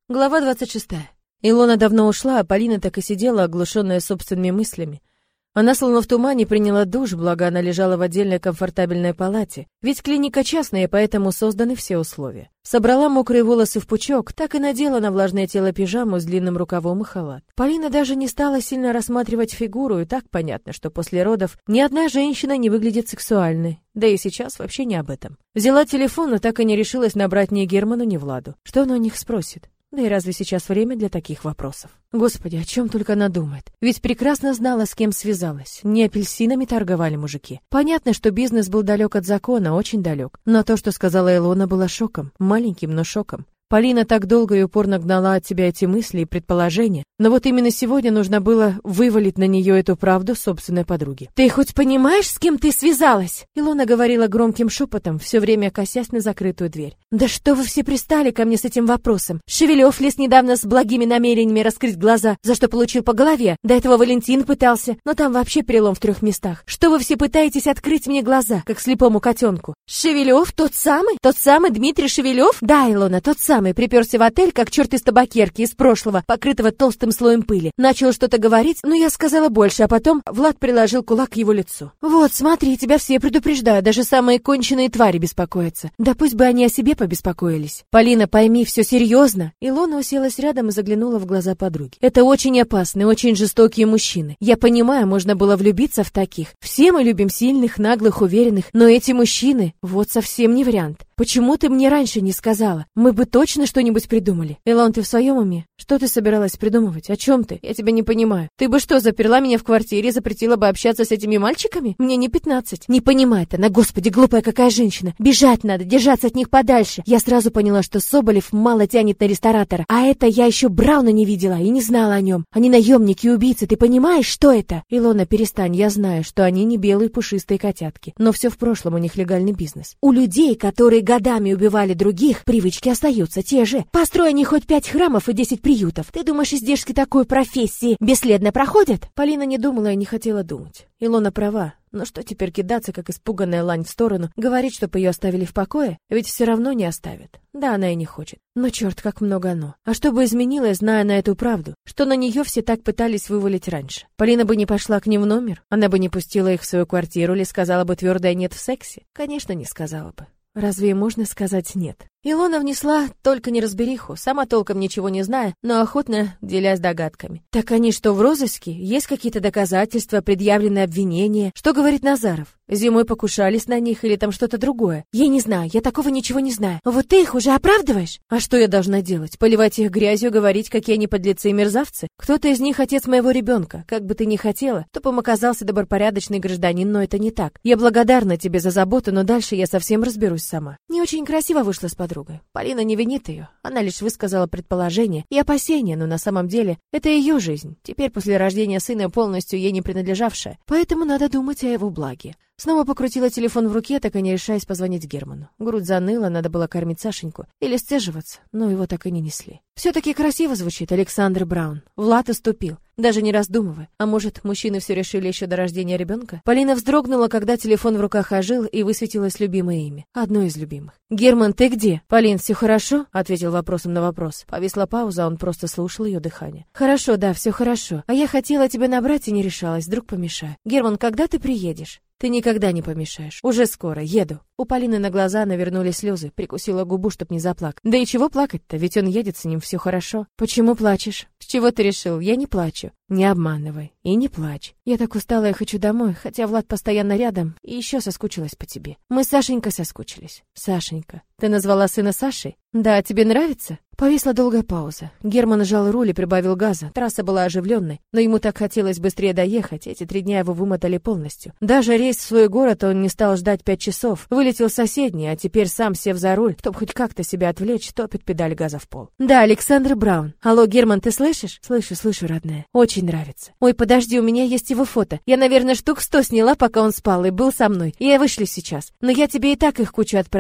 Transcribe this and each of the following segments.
Глава 26. Илона давно ушла, а Полина так и сидела, оглушенная собственными мыслями. Она словно в тумане приняла душ, благо она лежала в отдельной комфортабельной палате. Ведь клиника частная, поэтому созданы все условия. Собрала мокрые волосы в пучок, так и надела на влажное тело пижаму с длинным рукавом и халат. Полина даже не стала сильно рассматривать фигуру, и так понятно, что после родов ни одна женщина не выглядит сексуальной. Да и сейчас вообще не об этом. Взяла телефон, но так и не решилась набрать ни Герману, ни Владу. Что он у них спросит? Да и разве сейчас время для таких вопросов? Господи, о чем только она думает. Ведь прекрасно знала, с кем связалась. Не апельсинами торговали мужики. Понятно, что бизнес был далек от закона, очень далек. Но то, что сказала Илона, было шоком. Маленьким, но шоком. Полина так долго и упорно гнала от себя эти мысли и предположения, но вот именно сегодня нужно было вывалить на нее эту правду собственной подруги. «Ты хоть понимаешь, с кем ты связалась?» Илона говорила громким шепотом, все время косясь на закрытую дверь. «Да что вы все пристали ко мне с этим вопросом? Шевелев лез недавно с благими намерениями раскрыть глаза, за что получил по голове. До этого Валентин пытался, но там вообще перелом в 3 местах. Что вы все пытаетесь открыть мне глаза, как слепому котенку?» «Шевелев? Тот самый? Тот самый Дмитрий Шевелев?» «Да, Илона, тот самый. Приперся в отель, как черт из табакерки из прошлого, покрытого толстым слоем пыли. Начал что-то говорить, но я сказала больше, а потом Влад приложил кулак к его лицу. «Вот, смотри, тебя все предупреждают, даже самые конченые твари беспокоятся. Да пусть бы они о себе побеспокоились. Полина, пойми, все серьезно». Илона уселась рядом и заглянула в глаза подруги. «Это очень опасные, очень жестокие мужчины. Я понимаю, можно было влюбиться в таких. Все мы любим сильных, наглых, уверенных, но эти мужчины, вот совсем не вариант. Почему ты мне раньше не сказала? Мы бы точно что-нибудь придумали». «Илон, ты в своем уме? Что ты собиралась придумывать? О чем ты? Я тебя не понимаю. Ты бы что, заперла меня в квартире и запретила бы общаться с этими мальчиками? Мне не 15. Не понимает она, господи, глупая какая женщина. Бежать надо, держаться от них подальше. Я сразу поняла, что Соболев мало тянет на ресторатора. А это я еще Брауна не видела и не знала о нем. Они наемники и убийцы, ты понимаешь, что это?» «Илона, перестань, я знаю, что они не белые пушистые котятки. Но все в прошлом, у них легальный бизнес. У людей, которые годами убивали других, привычки остаются те же. Построй они хоть 5 храмов и 10 приютов. Ты думаешь, издержки такой профессии бесследно проходят?» Полина не думала и не хотела думать. Илона права. Но что теперь кидаться, как испуганная лань в сторону, говорить, чтобы ее оставили в покое? Ведь все равно не оставят. Да, она и не хочет. Но черт, как много «но». А что бы изменилось, зная на эту правду? Что на нее все так пытались вывалить раньше? Полина бы не пошла к ним в номер? Она бы не пустила их в свою квартиру или сказала бы твердое «нет» в сексе? Конечно, не сказала бы. Разве можно сказать «нет»? Илона внесла только неразбериху, сама толком ничего не зная, но охотно делясь догадками. «Так они что, в розыске? Есть какие-то доказательства, предъявленные обвинения? Что говорит Назаров? Зимой покушались на них или там что-то другое? Я не знаю, я такого ничего не знаю. Вот ты их уже оправдываешь?» «А что я должна делать? Поливать их грязью, говорить, какие они подлецы и мерзавцы? Кто-то из них отец моего ребенка. Как бы ты ни хотела, тупым оказался добропорядочный гражданин, но это не так. Я благодарна тебе за заботу, но дальше я совсем разберусь сама». Не очень красиво вышло с подругой. Полина не винит ее. Она лишь высказала предположение и опасения, но на самом деле это ее жизнь, теперь после рождения сына полностью ей не принадлежавшая. Поэтому надо думать о его благе. Снова покрутила телефон в руке, так и не решаясь позвонить Герману. Грудь заныла, надо было кормить Сашеньку или сцеживаться, но его так и не несли. Все-таки красиво звучит Александр Браун. Влад уступил, даже не раздумывая. А может, мужчины все решили еще до рождения ребенка? Полина вздрогнула, когда телефон в руках ожил и высветилось любимое имя. Одно из любимых. «Герман, ты где?» «Полин, все хорошо?» — ответил вопросом на вопрос. Повисла пауза, он просто слушал ее дыхание. «Хорошо, да, все хорошо. А я хотела тебя набрать и не решалась, вдруг помешаю. Герман, когда ты приедешь?» «Ты никогда не помешаешь. Уже скоро. Еду». У Полины на глаза навернулись слезы, прикусила губу, чтоб не заплакать. Да и чего плакать-то, ведь он едет, с ним все хорошо. «Почему плачешь?» «С чего ты решил? Я не плачу». «Не обманывай и не плачь. Я так устала и хочу домой, хотя Влад постоянно рядом и еще соскучилась по тебе. Мы с Сашенькой соскучились». «Сашенька? Ты назвала сына Сашей?» «Да, тебе нравится?» Повисла долгая пауза. Герман сжал руль и прибавил газа. Трасса была оживленной, но ему так хотелось быстрее доехать. Эти 3 дня его вымотали полностью. Даже рейс в свой город он не стал ждать 5 часов. Вылетел в соседний, а теперь сам, сев за руль, чтобы хоть как-то себя отвлечь, топит педаль газа в пол. «Да, Александр Браун. Алло, Герман, ты слышишь?» «Слышу, родная. Очень нравится». «Ой, подожди, у меня есть его фото. Я, наверное, штук 100 сняла, пока он спал и был со мной. И я вышлю сейчас. Но я тебе и так их кучу отправила.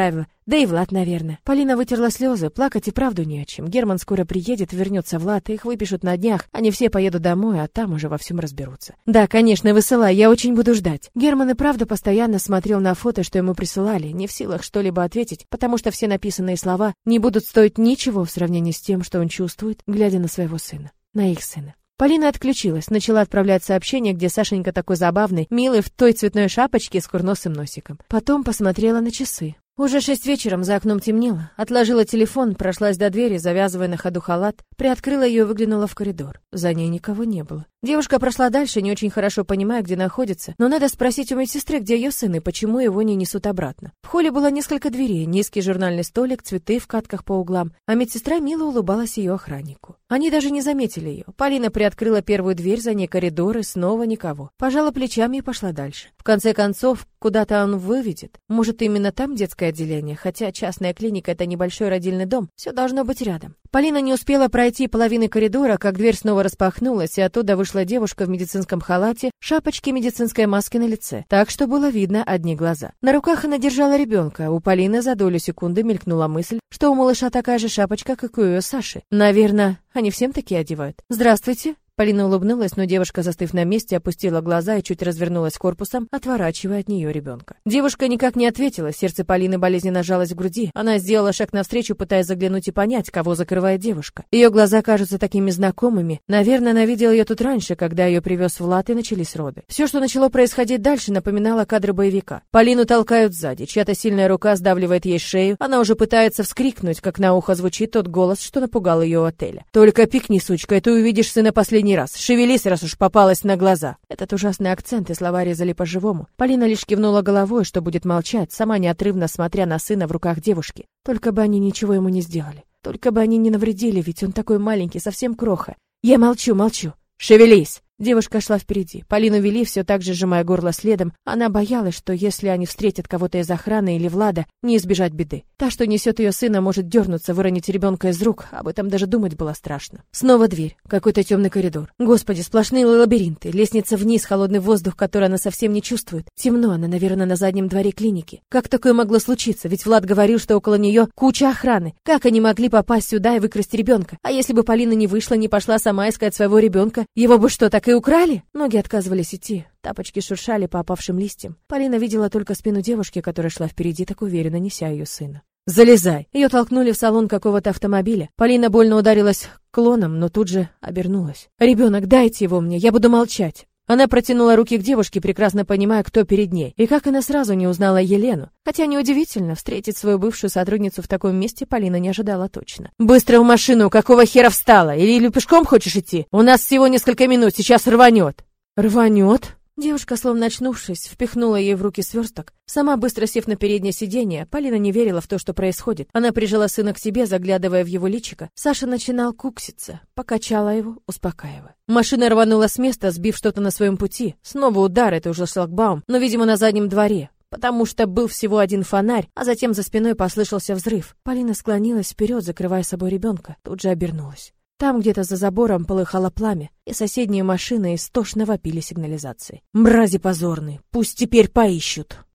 Да и Влад, наверное. Полина вытерла слезы, плакать и правду не о чем. Герман скоро приедет, вернется Влад, их выпишут на днях, они все поедут домой, а там уже во всем разберутся. Да, конечно, высылай, я очень буду ждать. Герман и правда постоянно смотрел на фото, что ему присылали, не в силах что-либо ответить, потому что все написанные слова не будут стоить ничего в сравнении с тем, что он чувствует, глядя на своего сына, на их сына. Полина отключилась, начала отправлять сообщения, где Сашенька такой забавный, милый в той цветной шапочке с курносым носиком. Потом посмотрела на часы. Уже 6 вечера, за окном темнело. Отложила телефон, прошлась до двери, завязывая на ходу халат, приоткрыла ее и выглянула в коридор. За ней никого не было. Девушка прошла дальше, не очень хорошо понимая, где находится, но надо спросить у медсестры, где ее сын и почему его не несут обратно. В холле было несколько дверей, низкий журнальный столик, цветы в катках по углам, а медсестра мило улыбалась ее охраннику. Они даже не заметили ее. Полина приоткрыла первую дверь, за ней коридор и снова никого. Пожала плечами и пошла дальше. В конце концов, куда-то он выведет. Может, именно там детское отделение, хотя частная клиника — это небольшой родильный дом, все должно быть рядом. Полина не успела пройти половины коридора, как дверь снова распахнулась, и оттуда вышла девушка в медицинском халате, шапочке, медицинской маске на лице, так что было видно одни глаза. На руках она держала ребенка. У Полины за долю секунды мелькнула мысль, что у малыша такая же шапочка, как и у ее Саши. Наверное, они всем такие одевают. «Здравствуйте!» Полина улыбнулась, но девушка, застыв на месте, опустила глаза и чуть развернулась корпусом, отворачивая от нее ребенка. Девушка никак не ответила, сердце Полины болезненно сжалось в груди. Она сделала шаг навстречу, пытаясь заглянуть и понять, кого закрывает девушка. Ее глаза кажутся такими знакомыми. Наверное, она видела ее тут раньше, когда ее привез Влад и начались роды. Все, что начало происходить дальше, напоминало кадры боевика. Полину толкают сзади, чья-то сильная рука сдавливает ей шею. Она уже пытается вскрикнуть, как на ухо звучит тот голос, что напугал ее у отеля. «Только пикни, сучка, и ты увидишь сына последний раз. Шевелись, раз уж попалась на глаза». Этот ужасный акцент и слова резали по-живому. Полина лишь кивнула головой, что будет молчать, сама неотрывно смотря на сына в руках девушки. Только бы они ничего ему не сделали. Только бы они не навредили, ведь он такой маленький, совсем кроха. «Я молчу, молчу». «Шевелись!» Девушка шла впереди. Полину вели, все так же сжимая горло следом. Она боялась, что если они встретят кого-то из охраны или Влада, не избежать беды. Та, что несет ее сына, может дернуться, выронить ребенка из рук. Об этом даже думать было страшно. Снова дверь. Какой-то темный коридор. Господи, сплошные лабиринты. Лестница вниз, холодный воздух, который она совсем не чувствует. Темно, она, наверное, на заднем дворе клиники. Как такое могло случиться? Ведь Влад говорил, что около нее куча охраны. Как они могли попасть сюда и выкрасть ребенка? А если бы Полина не вышла, не пошла сама искать своего ребенка? Его бы что, так и украли? Ноги отказывались идти, тапочки шуршали по опавшим листьям. Полина видела только спину девушки, которая шла впереди, так уверенно неся ее сына. «Залезай!» Ее толкнули в салон какого-то автомобиля. Полина больно ударилась клоном, но тут же обернулась. «Ребенок, дайте его мне, я буду молчать!» Она протянула руки к девушке, прекрасно понимая, кто перед ней. И как она сразу не узнала Елену. Хотя неудивительно, встретить свою бывшую сотрудницу в таком месте Полина не ожидала точно. «Быстро в машину! Какого хера встала? Или пешком хочешь идти? У нас всего несколько минут, сейчас рванет!» «Рванет?» Девушка, словно очнувшись, впихнула ей в руки сверсток. Сама, быстро сев на переднее сиденье, Полина не верила в то, что происходит. Она прижала сына к себе, заглядывая в его личико. Саша начинал кукситься, покачала его, успокаивая. Машина рванула с места, сбив что-то на своем пути. Снова удар, это уже шлагбаум, но, видимо, на заднем дворе. Потому что был всего один фонарь, а затем за спиной послышался взрыв. Полина склонилась вперед, закрывая собой ребенка, тут же обернулась. Там где-то за забором полыхало пламя, и соседние машины истошно вопили сигнализацией. «Мрази позорные! Пусть теперь поищут!»